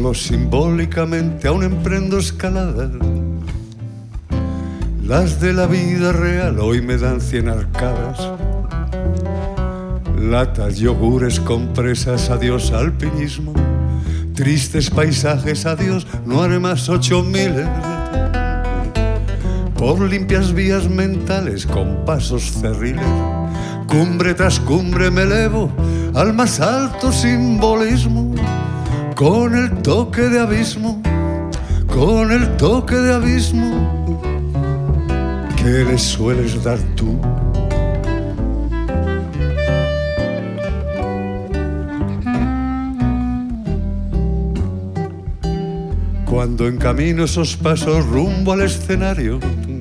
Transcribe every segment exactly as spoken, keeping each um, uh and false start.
Luego simbólicamente aún emprendo escaladas. Las de la vida real hoy me dan cien arcadas. Latas, yogures, compresas, adiós alpinismo. Tristes paisajes, adiós, no haré más ocho miles. Por limpias vías mentales con pasos cerriles, cumbre tras cumbre me elevo al más alto simbolismo. Con el toque de abismo, con el toque de abismo que le sueles dar tú. Cuando encamino esos pasos rumbo al escenario,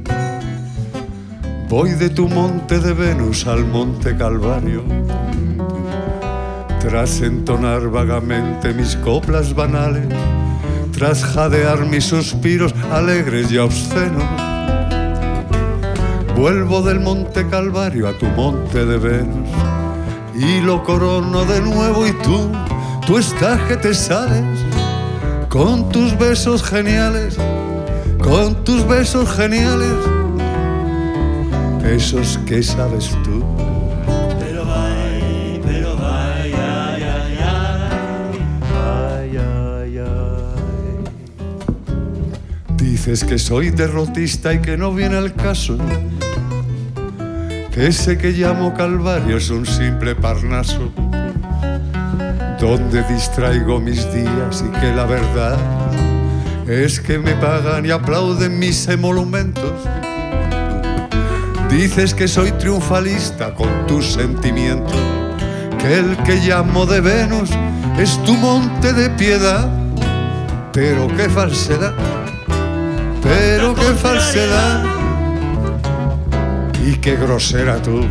voy de tu monte de Venus al monte Calvario. Tras entonar vagamente mis coplas banales, tras jadear mis suspiros alegres y obscenos, vuelvo del monte Calvario a tu monte de Venus y lo corono de nuevo. Y tú, tú estás que te sales con tus besos geniales, con tus besos geniales, esos que sabes tú. Pero ay, pero ay, ay, ay, ay, ay, ay, ay. Dices que soy derrotista y que no viene al caso, que ese que llamo Calvario es un simple Parnaso, donde distraigo mis días y que la verdad es que me pagan y aplauden mis emolumentos. Dices que soy triunfalista con tus sentimientos, que el que llamo de Venus es tu monte de piedad. Pero qué falsedad, pero qué falsedad, y qué grosera tú.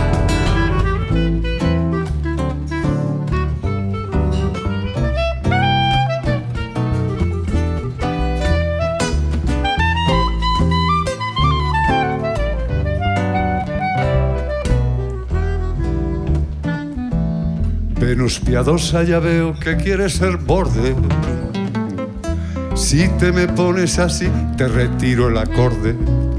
Venus piadosa, ya veo que quieres ser borde. Si te me pones así, te retiro el acorde.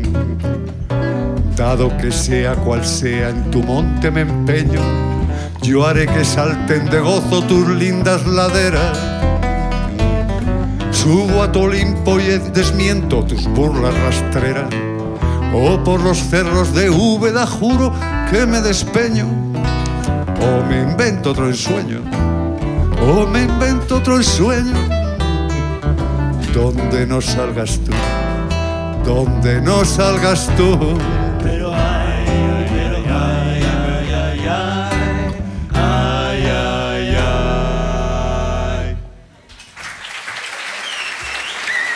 Dado que sea cual sea, en tu monte me empeño. Yo haré que salten de gozo tus lindas laderas. Subo a tu Olimpo y desmiento tus burlas rastreras. O por los cerros de Úbeda juro que me despeño. O me invento otro ensueño, o me invento otro ensueño, donde no salgas tú, donde no salgas tú.